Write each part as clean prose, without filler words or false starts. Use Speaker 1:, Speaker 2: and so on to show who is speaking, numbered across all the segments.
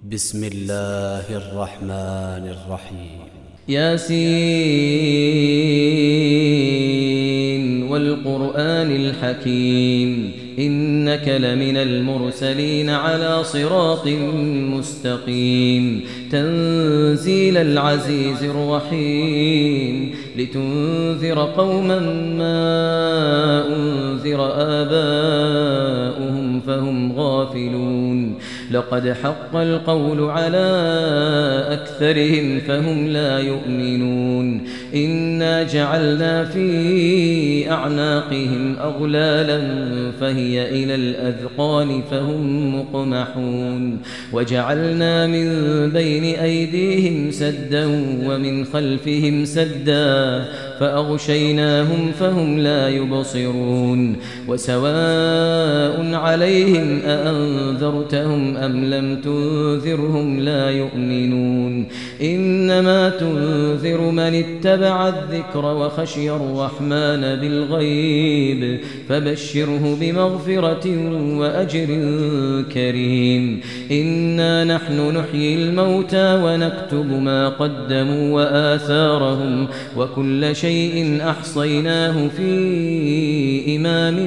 Speaker 1: بسم الله الرحمن الرحيم
Speaker 2: ياسين والقرآن الحكيم إنك لمن المرسلين على صراط مستقيم تنزيل العزيز الرحيم لتنذر قوما ما أنذر آباؤهم فهم غافلون لقد حق القول على أكثرهم فهم لا يؤمنون إنا جعلنا في أعناقهم أغلالا فهي إلى الأذقان فهم مقمحون وجعلنا من بين أيديهم سدا ومن خلفهم سدا فأغشيناهم فهم لا يبصرون وسواء عليهم أأنذرتهم أم لم تنذرهم لا يؤمنون إنما تنذر من اتبع الذكر وخشي الرحمن بالغيب فبشره بمغفرة وأجر كريم إنا نحن نحيي الموتى ونكتب ما قدموا وآثارهم وكل شيء أحصيناه في إمام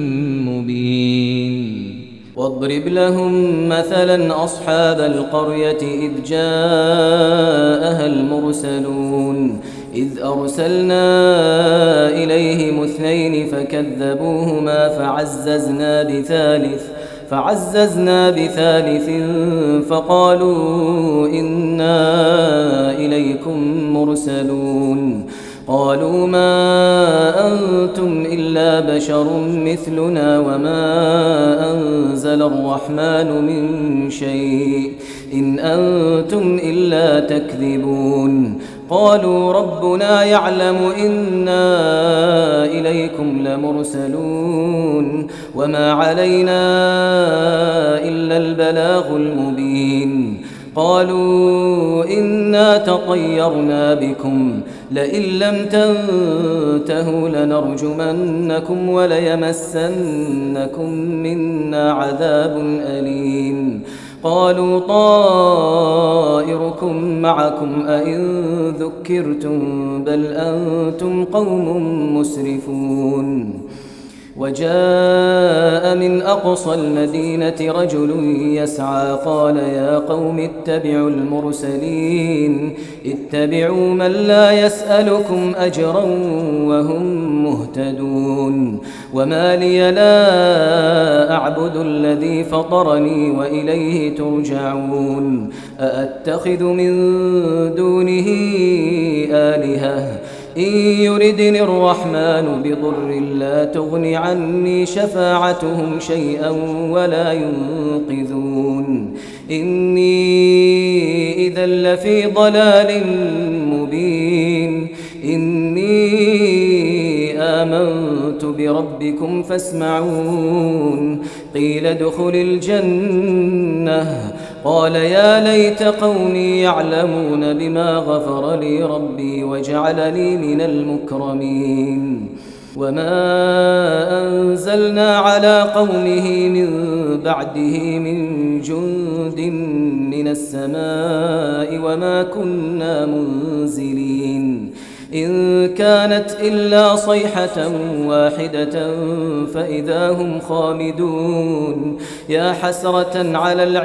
Speaker 2: مبين واضرب لهم مثلا أصحاب القرية إذ جاءها المرسلون إذ أرسلنا إليهم اثنين فكذبوهما فعززنا بثالث فقالوا إنا إليكم مرسلون قالوا ما أنتم إلا بشر مثلنا وما أنزل الرحمن من شيء إن أنتم إلا تكذبون قالوا ربنا يعلم إنا إليكم لمرسلون وما علينا إلا البلاغ المبين قالوا إنا تطيرنا بكم لئن لم تنتهوا لنرجمنكم وليمسنكم منا عذاب أليم قالوا طائركم معكم أئن ذكرتم بل أنتم قوم مسرفون وجاء من أقصى المدينة رجل يسعى قال يا قوم اتبعوا المرسلين اتبعوا من لا يسألكم أجرا وهم مهتدون وما لي لا أعبد الذي فطرني وإليه ترجعون أأتخذ من دونه آلهة إن يردني الرحمن بضر لا تغن عني شفاعتهم شيئا ولا ينقذون إني إذا لفي ضلال مبين إني آمنت بربكم فاسمعون قيل ادخل الجنة قال يا ليت قومي يعلمون بما غفر لي ربي وجعلني من المكرمين وما أنزلنا على قومه من بعده من جند من السماء وما كنا منزلين إن كانت إلا صيحة واحدة فإذا هم خامدون يا حسرة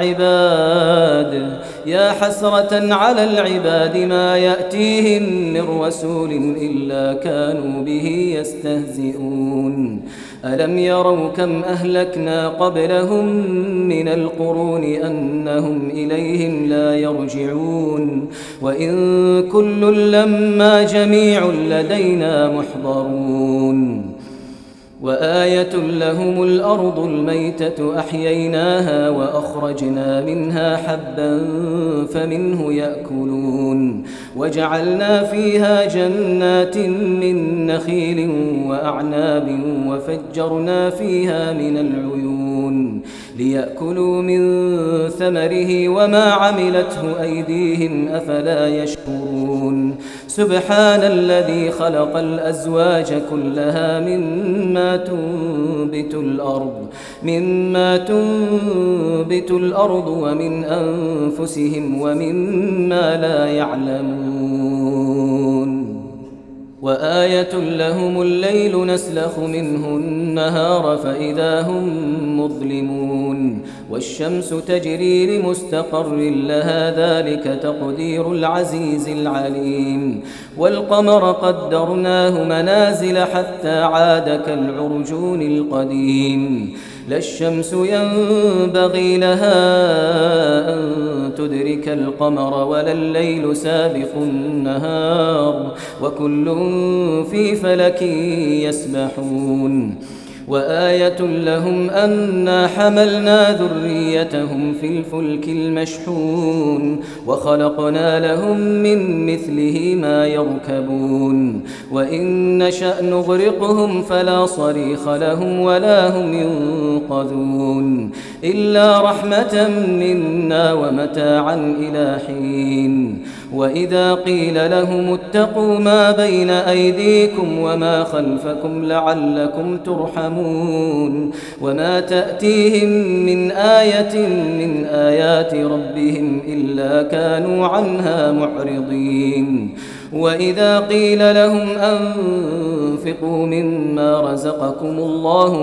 Speaker 2: على العباد ما يأتيهم من رسول إلا كانوا به يستهزئون ألم يروا كم أهلكنا قبلهم من القرون أنهم إليهم لا يرجعون وإن كل لما جميع لدينا محضرون وآية لهم الأرض الميتة أحييناها وأخرجنا منها حبا فمنه يأكلون وجعلنا فيها جنات من نخيل وأعناب وفجرنا فيها من العيون ليأكلوا من ثمره وما عملته أيديهم أفلا يشكرون سبحان الذي خلق الأزواج كلها مما تنبت الأرض ومن أنفسهم ومما لا يعلمون وآية لهم الليل نسلخ منه النهار فإذا هم مظلمون والشمس تجري لمستقر لها ذلك تقدير العزيز العليم والقمر قدرناه منازل حتى عاد كالعرجون القديم لا الشمس ينبغي لها أن تدرك القمر ولا الليل سابق النهار وكل في فلك يسبحون وآية لهم أنا حملنا ذريتهم في الفلك المشحون وخلقنا لهم من مثله ما يركبون وإن نشأ نغرقهم فلا صريخ لهم ولا هم ينقذون إلا رحمة منا ومتاعا إلى حين وإذا قيل لهم اتقوا ما بين أيديكم وما خلفكم لعلكم ترحمون وما تأتيهم من آية من آيات ربهم إلا كانوا عنها معرضين وإذا قيل لهم أنفقوا مما رزقكم الله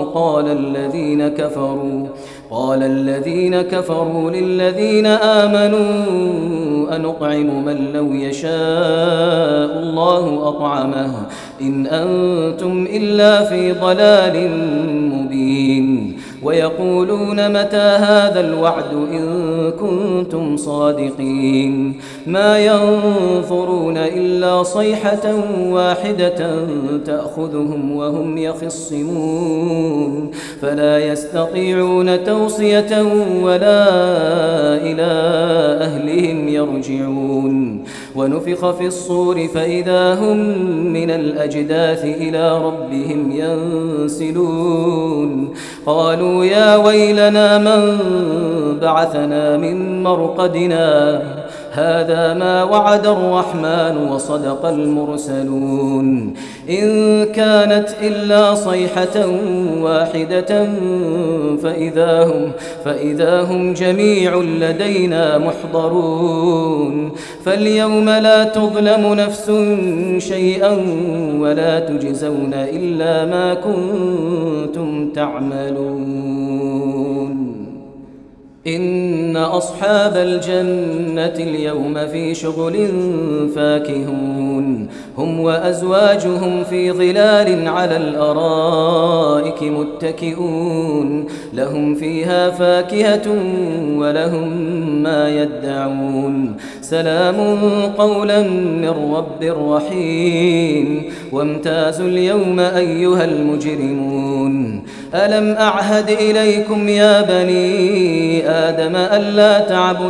Speaker 2: قال الذين كفروا للذين آمنوا أنطعم من لو يشاء الله أطعمه إن أنتم إلا في ضلال مبين ويقولون متى هذا الوعد إن كنتم صادقين ما ينظرون إلا صيحة واحدة تأخذهم وهم يخصمون فلا يستطيعون توصية ولا إلى أهلهم يرجعون ونفخ في الصور فإذا هم من الأجداث إلى ربهم ينسلون قالوا يا ويلنا من بعثنا من مرقدنا هذا ما وعد الرحمن وصدق المرسلون إن كانت إلا صيحة واحدة فإذا هم جميع لدينا محضرون فاليوم لا تظلم نفس شيئا ولا تجزون إلا ما كنتم تعملون إن أصحاب الجنة اليوم في شغل فاكهون هم وأزواجهم في ظلال على الأرائك متكئون لهم فيها فاكهة ولهم ما يدعون سلام قولا من رب رحيم وامتازوا اليوم أيها المجرمون ألم أعهد إليكم يا بني آدم ألا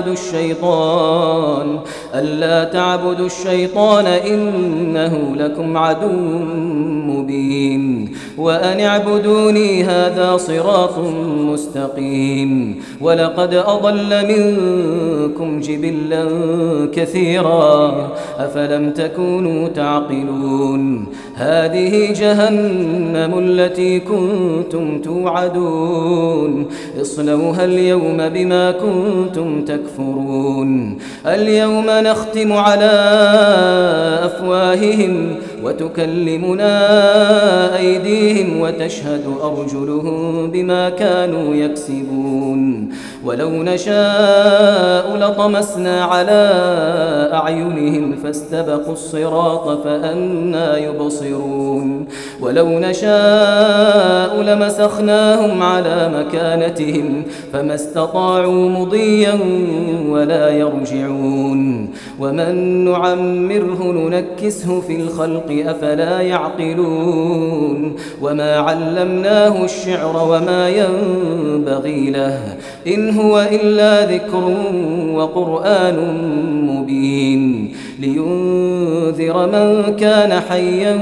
Speaker 2: تعبدوا الشيطان إنه لكم عدو مبين وأن اعبدوني هذا صراط مستقيم ولقد أضل منكم جبلا كثيرا أفلم تكونوا تعقلون هذه جهنم التي كنتم توعدون اصلوها اليوم بما كنتم تكفرون اليوم نختم على أفواههم وتكلمنا أيديهم وتشهد أرجلهم بما كانوا يكسبون ولو نشاء لطمسنا على أعينهم فاستبقوا الصراط فأنى يبصرون ولو نشاء لمسخناهم على مكانتهم فما استطاعوا مضيا ولا يرجعون ومن نعمره ننكسه في الخلق أفلا يعقلون وما علمناه الشعر وما ينبغي له إن هو إلا ذكر وقرآن مبين لينذر من كان حيا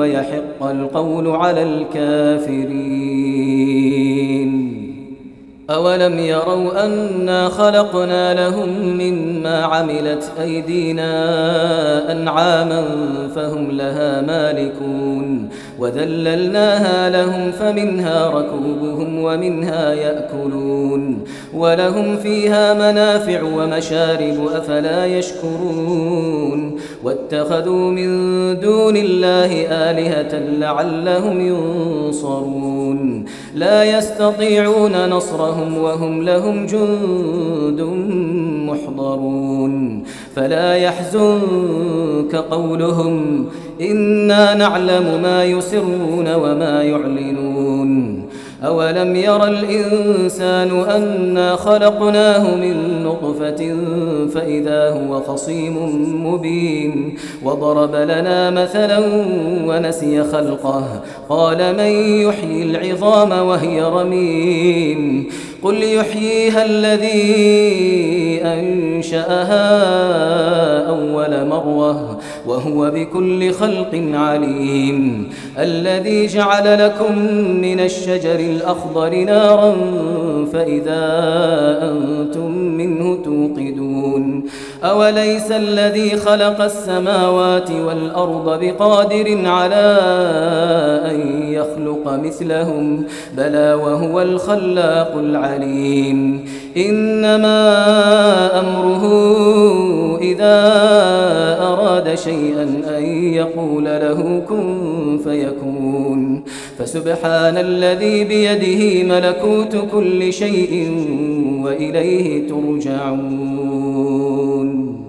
Speaker 2: ويحق القول على الكافرين أولم يروا أنا خلقنا لهم مما عملت أيدينا أنعاما فهم لها مالكون وذللناها لهم فمنها ركوبهم ومنها يأكلون ولهم فيها منافع ومشارب أفلا يشكرون واتخذوا من دون الله آلهة لعلهم ينصرون لا يستطيعون نصرهم وهم لهم جند محضرون فلا يحزنك قولهم إنا نعلم ما يسرون وما يعلنون أولم ير الإنسان أنا خلقناه من نطفة فإذا هو خصيم مبين وضرب لنا مثلا ونسي خلقه قال من يحيي العظام وهي رميم قل يحييها الذي أنشأها أول مرة وهو بكل خلق عليم الذي جعل لكم من الشجر الأخضر نارا فإذا أنتم منه توقدون أوليس الذي خلق السماوات والأرض بقادر على أن يخلق مثلهم بلى وهو الخلاق العليم إنما أمره إذا أراد شيئا أن يقول له كن فيكون فسبحان الذي بيده ملكوت كل شيء وإليه ترجعون